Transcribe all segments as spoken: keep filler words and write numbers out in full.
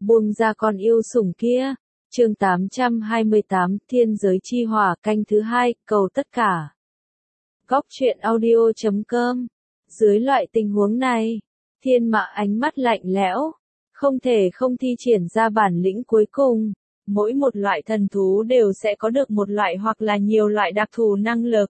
buông ra con yêu sủng kia. Chương tám trăm hai mươi tám, Thiên giới chi hỏa canh thứ hai, cầu tất cả. Góc truyện audio chấm com. Dưới loại tình huống này, Thiên Mã ánh mắt lạnh lẽo, không thể không thi triển ra bản lĩnh cuối cùng. Mỗi một loại thần thú đều sẽ có được một loại hoặc là nhiều loại đặc thù năng lực.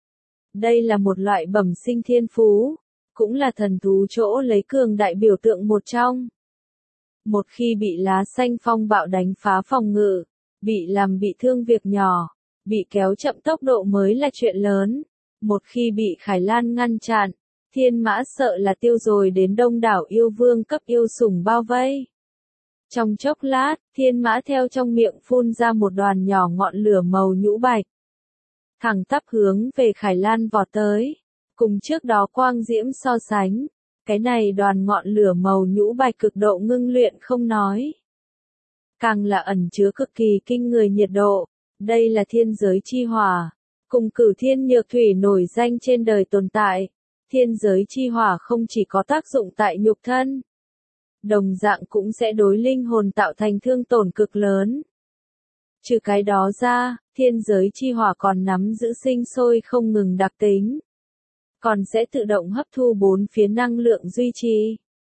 Đây là một loại bẩm sinh thiên phú, cũng là thần thú chỗ lấy cường đại biểu tượng một trong. Một khi bị lá xanh phong bạo đánh phá phòng ngự, bị làm bị thương việc nhỏ, bị kéo chậm tốc độ mới là chuyện lớn. Một khi bị Khải Lan ngăn chặn, Thiên Mã sợ là tiêu rồi đến đông đảo yêu vương cấp yêu sủng bao vây. Trong chốc lát, Thiên Mã theo trong miệng phun ra một đoàn nhỏ ngọn lửa màu nhũ bạch. Thẳng tắp hướng về Khải Lan vọt tới. Cùng trước đó quang diễm so sánh, cái này đoàn ngọn lửa màu nhũ bạch cực độ ngưng luyện không nói. Càng là ẩn chứa cực kỳ kinh người nhiệt độ. Đây là thiên giới chi hỏa. Cùng Cửu Thiên Nhược Thủy nổi danh trên đời tồn tại. Thiên giới chi hỏa không chỉ có tác dụng tại nhục thân, đồng dạng cũng sẽ đối linh hồn tạo thành thương tổn cực lớn. Trừ cái đó ra, thiên giới chi hỏa còn nắm giữ sinh sôi không ngừng đặc tính. Còn sẽ tự động hấp thu bốn phía năng lượng duy trì.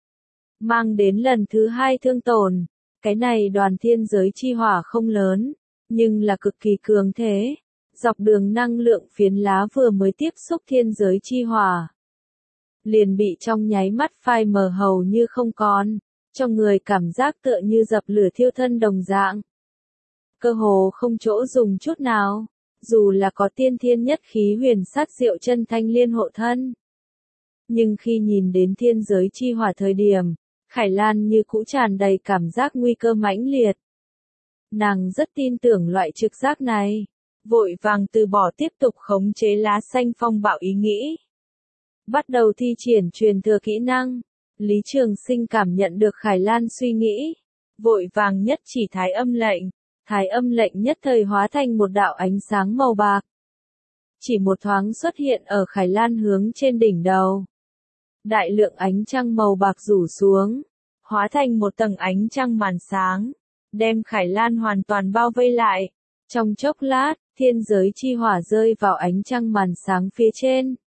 Mang đến lần thứ hai thương tổn. Cái này đoàn thiên giới chi hỏa không lớn, nhưng là cực kỳ cường thế. Dọc đường năng lượng phiến lá vừa mới tiếp xúc thiên giới chi hỏa, liền bị trong nháy mắt phai mờ hầu như không còn, cho người cảm giác tựa như dập lửa thiêu thân đồng dạng. Cơ hồ không chỗ dùng chút nào, dù là có tiên thiên nhất khí huyền sát diệu chân thanh liên hộ thân. Nhưng khi nhìn đến thiên giới chi hỏa thời điểm, Khải Lan như cũ tràn đầy cảm giác nguy cơ mãnh liệt. Nàng rất tin tưởng loại trực giác này, vội vàng từ bỏ tiếp tục khống chế lá xanh phong bạo ý nghĩ. Bắt đầu thi triển truyền thừa kỹ năng. Lý Trường Sinh cảm nhận được Khải Lan suy nghĩ, vội vàng nhất chỉ thái âm lệnh. Thái âm lệnh nhất thời hóa thành một đạo ánh sáng màu bạc. Chỉ một thoáng xuất hiện ở Khải Lan hướng trên đỉnh đầu. Đại lượng ánh trăng màu bạc rủ xuống, hóa thành một tầng ánh trăng màn sáng, đem Khải Lan hoàn toàn bao vây lại. Trong chốc lát, thiên giới chi hỏa rơi vào ánh trăng màn sáng phía trên.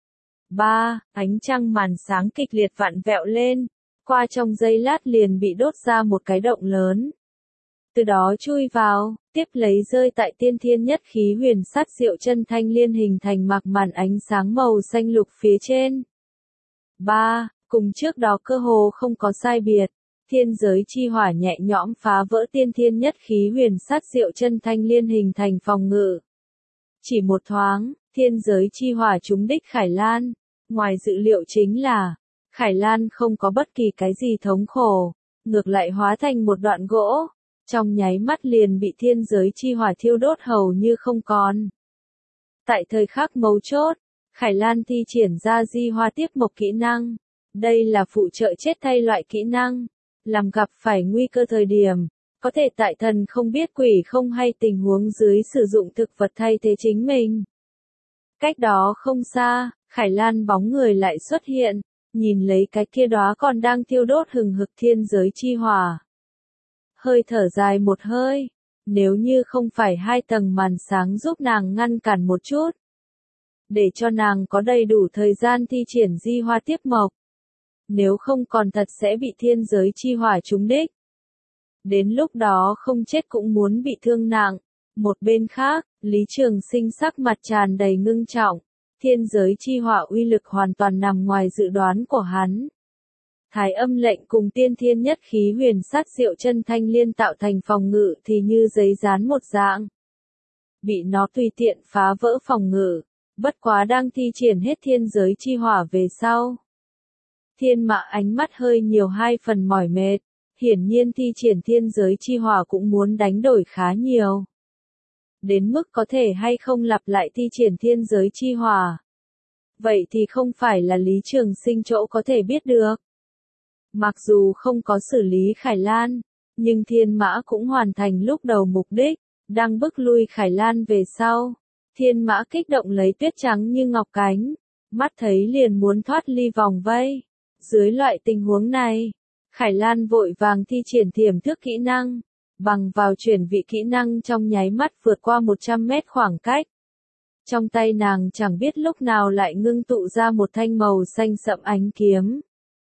ba. Ánh trăng màn sáng kịch liệt vặn vẹo lên, qua trong giây lát liền bị đốt ra một cái động lớn. Từ đó chui vào, tiếp lấy rơi tại tiên thiên nhất khí huyền sát diệu chân thanh liên hình thành mạc màn ánh sáng màu xanh lục phía trên. ba. Cùng trước đó cơ hồ không có sai biệt, thiên giới chi hỏa nhẹ nhõm phá vỡ tiên thiên nhất khí huyền sát diệu chân thanh liên hình thành phòng ngự. Chỉ một thoáng, thiên giới chi hỏa trúng đích Khải Lan. Ngoài dự liệu chính là, Khải Lan không có bất kỳ cái gì thống khổ, ngược lại hóa thành một đoạn gỗ. Trong nháy mắt liền bị thiên giới chi hỏa thiêu đốt hầu như không còn. Tại thời khắc mấu chốt, Khải Lan thi triển ra di hoa tiếp mộc kỹ năng. Đây là phụ trợ chết thay loại kỹ năng. Làm gặp phải nguy cơ thời điểm, có thể tại thần không biết quỷ không hay tình huống dưới sử dụng thực vật thay thế chính mình. Cách đó không xa, Khải Lan bóng người lại xuất hiện, nhìn lấy cái kia đóa còn đang thiêu đốt hừng hực thiên giới chi hỏa. Hơi thở dài một hơi, nếu như không phải hai tầng màn sáng giúp nàng ngăn cản một chút, để cho nàng có đầy đủ thời gian thi triển di hoa tiếp mộc. Nếu không còn thật sẽ bị thiên giới chi hỏa trúng đích. Đến lúc đó không chết cũng muốn bị thương nặng. Một bên khác, Lý Trường Sinh sắc mặt tràn đầy ngưng trọng. Thiên giới chi hỏa uy lực hoàn toàn nằm ngoài dự đoán của hắn. Thái âm lệnh cùng tiên thiên nhất khí huyền sát diệu chân thanh liên tạo thành phòng ngự thì như giấy dán một dạng. Bị nó tùy tiện phá vỡ phòng ngự, bất quá đang thi triển hết thiên giới chi hỏa về sau. Thiên Mã ánh mắt hơi nhiều hai phần mỏi mệt, hiển nhiên thi triển thiên giới chi hỏa cũng muốn đánh đổi khá nhiều. Đến mức có thể hay không lặp lại thi triển thiên giới chi hỏa. Vậy thì không phải là Lý Trường Sinh chỗ có thể biết được. Mặc dù không có xử lý Khải Lan, nhưng Thiên Mã cũng hoàn thành lúc đầu mục đích, đang bức lui Khải Lan về sau. Thiên Mã kích động lấy tuyết trắng như ngọc cánh, mắt thấy liền muốn thoát ly vòng vây. Dưới loại tình huống này, Khải Lan vội vàng thi triển tiềm thức kỹ năng, bằng vào chuyển vị kỹ năng trong nháy mắt vượt qua một trăm mét khoảng cách. Trong tay nàng chẳng biết lúc nào lại ngưng tụ ra một thanh màu xanh sậm ánh kiếm.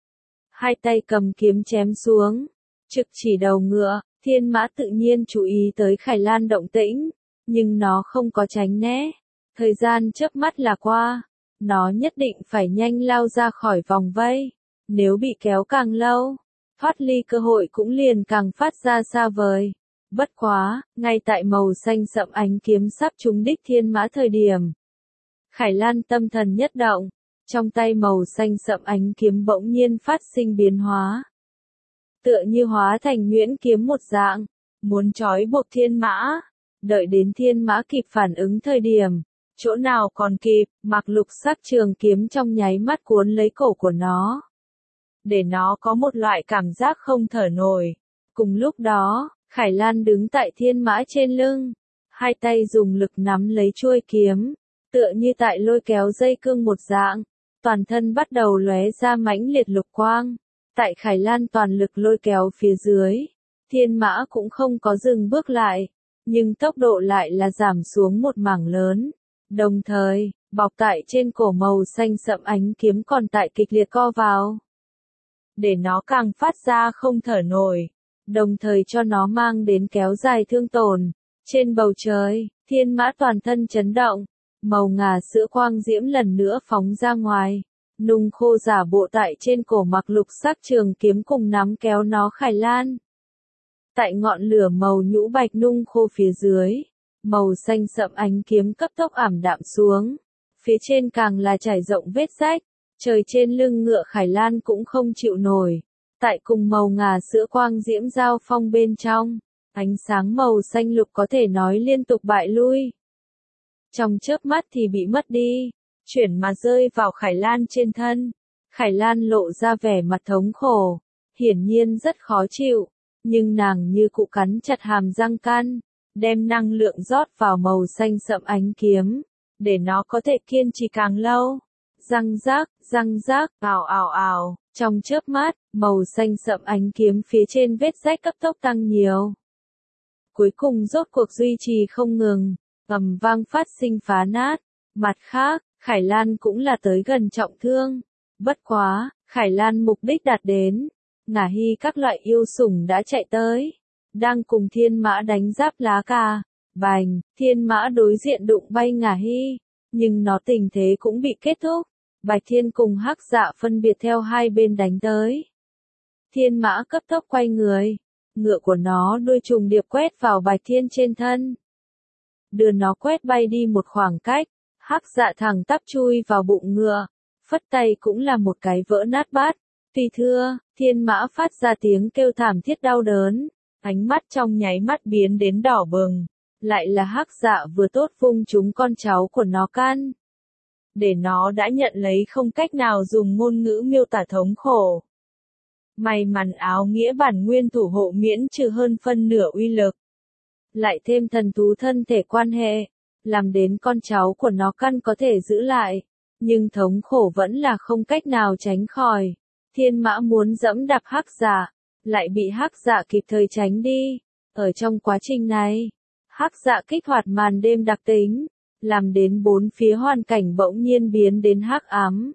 Hai tay cầm kiếm chém xuống, trực chỉ đầu ngựa, Thiên Mã tự nhiên chú ý tới Khải Lan động tĩnh, nhưng nó không có tránh né. Thời gian chớp mắt là qua, nó nhất định phải nhanh lao ra khỏi vòng vây, nếu bị kéo càng lâu, thoát ly cơ hội cũng liền càng phát ra xa vời. Bất quá, ngay tại màu xanh sậm ánh kiếm sắp trúng đích Thiên Mã thời điểm, Khải Lan tâm thần nhất động, trong tay màu xanh sậm ánh kiếm bỗng nhiên phát sinh biến hóa. Tựa như hóa thành nhuyễn kiếm một dạng, muốn trói buộc Thiên Mã. Đợi đến Thiên Mã kịp phản ứng thời điểm, chỗ nào còn kịp, Mạc Lục sắc trường kiếm trong nháy mắt cuốn lấy cổ của nó, để nó có một loại cảm giác không thở nổi. Cùng lúc đó, Khải Lan đứng tại Thiên Mã trên lưng, hai tay dùng lực nắm lấy chuôi kiếm, tựa như tại lôi kéo dây cương một dạng, toàn thân bắt đầu lóe ra mãnh liệt lục quang. Tại Khải Lan toàn lực lôi kéo phía dưới, Thiên Mã cũng không có dừng bước lại, nhưng tốc độ lại là giảm xuống một mảng lớn. Đồng thời, bọc tại trên cổ màu xanh sậm ánh kiếm còn tại kịch liệt co vào, để nó càng phát ra không thở nổi, đồng thời cho nó mang đến kéo dài thương tổn. Trên bầu trời, Thiên Mã toàn thân chấn động, màu ngà sữa quang diễm lần nữa phóng ra ngoài, nung khô giả bộ tại trên cổ Mạc Lục sắc trường kiếm cùng nắm kéo nó Khải Lan. Tại ngọn lửa màu nhũ bạch nung khô phía dưới, màu xanh sậm ánh kiếm cấp tốc ảm đạm xuống, phía trên càng là trải rộng vết rách, trời trên lưng ngựa Khải Lan cũng không chịu nổi. Tại cùng màu ngà sữa quang diễm giao phong bên trong, ánh sáng màu xanh lục có thể nói liên tục bại lui. Trong chớp mắt thì bị mất đi, chuyển mà rơi vào Khải Lan trên thân. Khải Lan lộ ra vẻ mặt thống khổ, hiển nhiên rất khó chịu, nhưng nàng như cụ cắn chặt hàm răng can, đem năng lượng rót vào màu xanh sậm ánh kiếm, để nó có thể kiên trì càng lâu. Răng rác, răng rác, ào ào ào, trong chớp mắt, màu xanh sậm ánh kiếm phía trên vết rách cấp tốc tăng nhiều. Cuối cùng rốt cuộc duy trì không ngừng, ầm vang phát sinh phá nát. Mặt khác, Khải Lan cũng là tới gần trọng thương. Bất quá, Khải Lan mục đích đạt đến. Ngả Hy các loại yêu sủng đã chạy tới, đang cùng Thiên Mã đánh giáp lá cà. Bành, Thiên Mã đối diện đụng bay Ngả Hy, nhưng nó tình thế cũng bị kết thúc. Bạch Thiên cùng Hắc Dạ phân biệt theo hai bên đánh tới. Thiên Mã cấp tốc quay người, ngựa của nó đuôi trùng điệp quét vào Bạch Thiên trên thân, đưa nó quét bay đi một khoảng cách. Hắc Dạ thẳng tắp chui vào bụng ngựa, phất tay cũng là một cái vỡ nát bát. Tuy thưa, Thiên Mã phát ra tiếng kêu thảm thiết đau đớn, ánh mắt trong nháy mắt biến đến đỏ bừng, lại là Hắc Dạ vừa tốt vung trúng con cháu của nó can, để nó đã nhận lấy không cách nào dùng ngôn ngữ miêu tả thống khổ. May mắn áo nghĩa bản nguyên thủ hộ miễn trừ hơn phân nửa uy lực, lại thêm thần thú thân thể quan hệ, làm đến con cháu của nó căn có thể giữ lại, nhưng thống khổ vẫn là không cách nào tránh khỏi. Thiên Mã muốn dẫm đạp Hắc Dạ, lại bị Hắc Dạ kịp thời tránh đi. Ở trong quá trình này, Hắc Dạ kích hoạt màn đêm đặc tính, làm đến bốn phía hoàn cảnh bỗng nhiên biến đến hắc ám.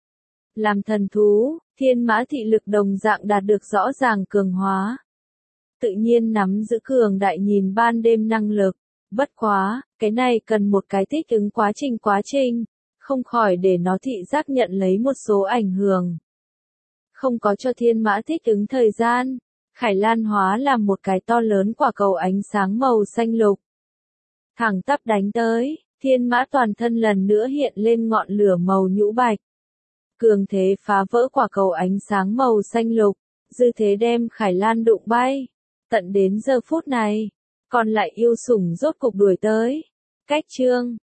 Làm thần thú, Thiên Mã thị lực đồng dạng đạt được rõ ràng cường hóa, tự nhiên nắm giữ cường đại nhìn ban đêm năng lực. Bất quá, cái này cần một cái thích ứng quá trình quá trình, không khỏi để nó thị giác nhận lấy một số ảnh hưởng. Không có cho Thiên Mã thích ứng thời gian, Khải Lan hóa làm một cái to lớn quả cầu ánh sáng màu xanh lục, thẳng tắp đánh tới. Thiên Mã toàn thân lần nữa hiện lên ngọn lửa màu nhũ bạch, cường thế phá vỡ quả cầu ánh sáng màu xanh lục, dư thế đem Khải Lan đụng bay. Tận đến giờ phút này, còn lại yêu sủng rốt cục đuổi tới. Cách chương